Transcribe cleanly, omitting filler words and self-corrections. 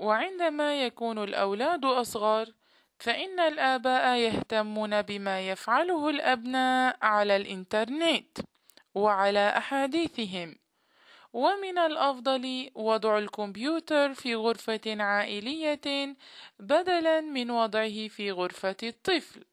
وعندما يكون الأولاد أصغر، فإن الآباء يهتمون بما يفعله الأبناء على الإنترنت وعلى أحاديثهم، ومن الأفضل وضع الكمبيوتر في غرفة عائلية بدلاً من وضعه في غرفة الطفل.